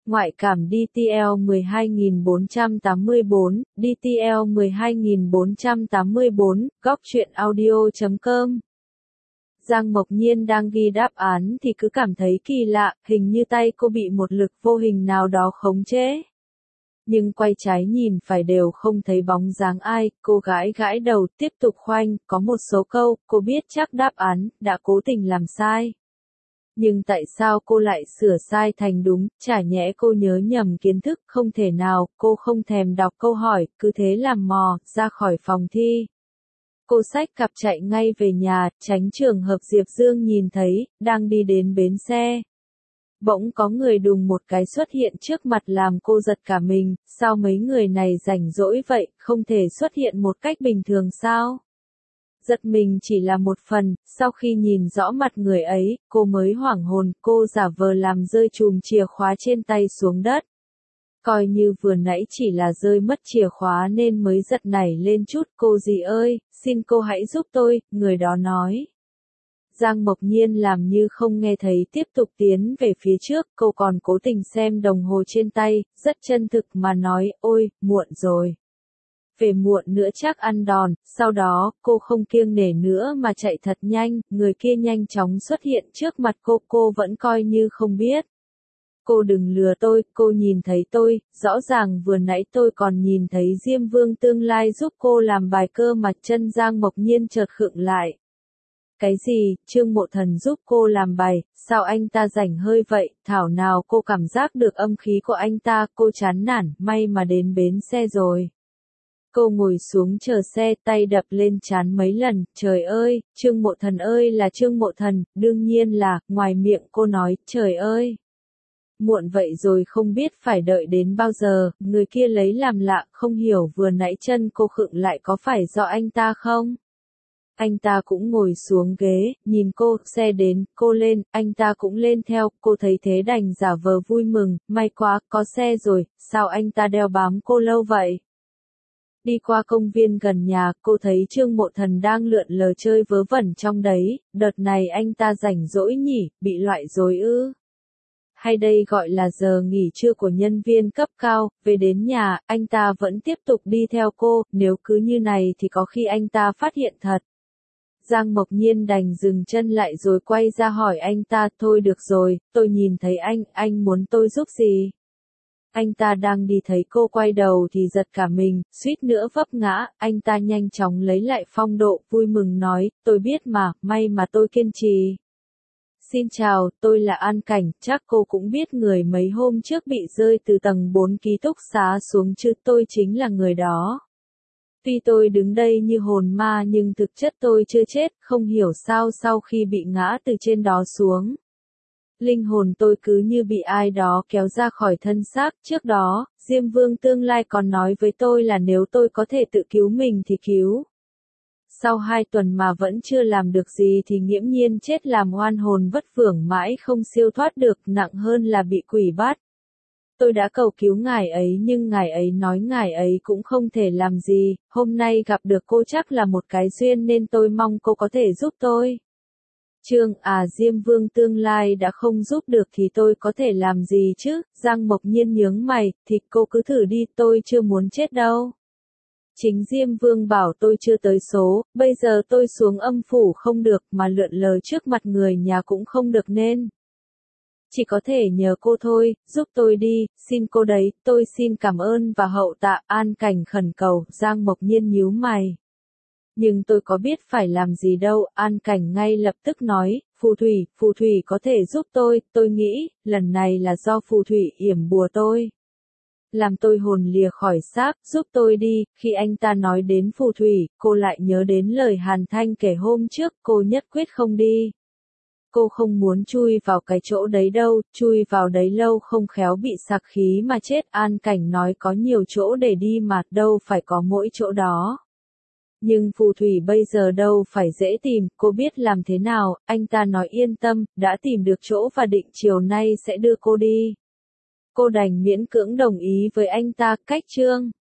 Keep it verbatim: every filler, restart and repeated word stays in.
Ngoại cảm đê tê lờ mười hai nghìn bốn trăm tám mươi bốn, đê tê lờ mười hai nghìn bốn trăm tám mươi bốn, góc truyện audio chấm com. Giang Mộc Nhiên đang ghi đáp án thì cứ cảm thấy kỳ lạ, hình như tay cô bị một lực vô hình nào đó khống chế. Nhưng quay trái nhìn phải đều không thấy bóng dáng ai, cô gãi gãi đầu tiếp tục khoanh, có một số câu, cô biết chắc đáp án, đã cố tình làm sai. Nhưng tại sao cô lại sửa sai thành đúng, chả nhẽ cô nhớ nhầm kiến thức, không thể nào, cô không thèm đọc câu hỏi, cứ thế làm mò, ra khỏi phòng thi. Cô xách cặp chạy ngay về nhà, tránh trường hợp Diệp Dương nhìn thấy, đang đi đến bến xe. Bỗng có người đùng một cái xuất hiện trước mặt làm cô giật cả mình, sao mấy người này rảnh rỗi vậy, không thể xuất hiện một cách bình thường sao? Giật mình chỉ là một phần, sau khi nhìn rõ mặt người ấy, cô mới hoảng hồn, cô giả vờ làm rơi chùm chìa khóa trên tay xuống đất. Coi như vừa nãy chỉ là rơi mất chìa khóa nên mới giật nảy lên chút, cô dì ơi, xin cô hãy giúp tôi, người đó nói. Giang Mộc Nhiên làm như không nghe thấy tiếp tục tiến về phía trước, cô còn cố tình xem đồng hồ trên tay, rất chân thực mà nói, ôi, muộn rồi. Về muộn nữa chắc ăn đòn, sau đó, cô không kiêng nể nữa mà chạy thật nhanh, người kia nhanh chóng xuất hiện trước mặt cô, cô vẫn coi như không biết. Cô đừng lừa tôi, cô nhìn thấy tôi, rõ ràng vừa nãy tôi còn nhìn thấy Diêm Vương tương lai giúp cô làm bài cơ mà chân Giang Mộc Nhiên chợt khựng lại. Cái gì, Trương Mộ Thần giúp cô làm bài, sao anh ta rảnh hơi vậy, thảo nào cô cảm giác được âm khí của anh ta, cô chán nản, may mà đến bến xe rồi. Cô ngồi xuống chờ xe, tay đập lên trán mấy lần, trời ơi, Trương Mộ Thần ơi là Trương Mộ Thần, đương nhiên là, ngoài miệng cô nói, trời ơi. Muộn vậy rồi không biết phải đợi đến bao giờ, người kia lấy làm lạ, không hiểu vừa nãy chân cô khựng lại có phải do anh ta không? Anh ta cũng ngồi xuống ghế, nhìn cô, xe đến, cô lên, anh ta cũng lên theo, cô thấy thế đành giả vờ vui mừng, may quá, có xe rồi, sao anh ta đeo bám cô lâu vậy? Đi qua công viên gần nhà, cô thấy Trương Mộ Thần đang lượn lờ chơi vớ vẩn trong đấy, đợt này anh ta rảnh rỗi nhỉ, bị loại rồi ư? Hay đây gọi là giờ nghỉ trưa của nhân viên cấp cao, về đến nhà, anh ta vẫn tiếp tục đi theo cô, nếu cứ như này thì có khi anh ta phát hiện thật. Giang Mộc Nhiên đành dừng chân lại rồi quay ra hỏi anh ta, thôi được rồi, tôi nhìn thấy anh, anh muốn tôi giúp gì? Anh ta đang đi thấy cô quay đầu thì giật cả mình, suýt nữa vấp ngã, anh ta nhanh chóng lấy lại phong độ, vui mừng nói, tôi biết mà, may mà tôi kiên trì. Xin chào, tôi là An Cảnh, chắc cô cũng biết người mấy hôm trước bị rơi từ tầng bốn ký túc xá xuống chứ, tôi chính là người đó. Tuy tôi đứng đây như hồn ma nhưng thực chất tôi chưa chết, không hiểu sao sau khi bị ngã từ trên đó xuống. Linh hồn tôi cứ như bị ai đó kéo ra khỏi thân xác, trước đó, Diêm Vương tương lai còn nói với tôi là nếu tôi có thể tự cứu mình thì cứu. Sau hai tuần mà vẫn chưa làm được gì thì nghiễm nhiên chết làm oan hồn vất vưởng mãi không siêu thoát được, nặng hơn là bị quỷ bắt. Tôi đã cầu cứu ngài ấy nhưng ngài ấy nói ngài ấy cũng không thể làm gì, hôm nay gặp được cô chắc là một cái duyên nên tôi mong cô có thể giúp tôi. Trương à Diêm Vương tương lai đã không giúp được thì tôi có thể làm gì chứ, Giang Mộc Nhiên nhướng mày, thì cô cứ thử đi, tôi chưa muốn chết đâu. Chính Diêm Vương bảo tôi chưa tới số, bây giờ tôi xuống âm phủ không được mà lượn lờ trước mặt người nhà cũng không được nên. Chỉ có thể nhờ cô thôi, giúp tôi đi, xin cô đấy, tôi xin cảm ơn và hậu tạ. An Cảnh khẩn cầu, Giang Mộc Nhiên nhíu mày. Nhưng tôi có biết phải làm gì đâu, An Cảnh ngay lập tức nói, phù thủy, phù thủy có thể giúp tôi, tôi nghĩ, lần này là do phù thủy yểm bùa tôi. Làm tôi hồn lìa khỏi xác, giúp tôi đi, khi anh ta nói đến phù thủy, cô lại nhớ đến lời Hàn Thanh kể hôm trước, cô nhất quyết không đi. Cô không muốn chui vào cái chỗ đấy đâu, chui vào đấy lâu không khéo bị sặc khí mà chết. An Cảnh nói có nhiều chỗ để đi mà, đâu phải có mỗi chỗ đó. Nhưng phù thủy bây giờ đâu phải dễ tìm, cô biết làm thế nào, anh ta nói yên tâm, đã tìm được chỗ và định chiều nay sẽ đưa cô đi. Cô đành miễn cưỡng đồng ý với anh ta, cách chương.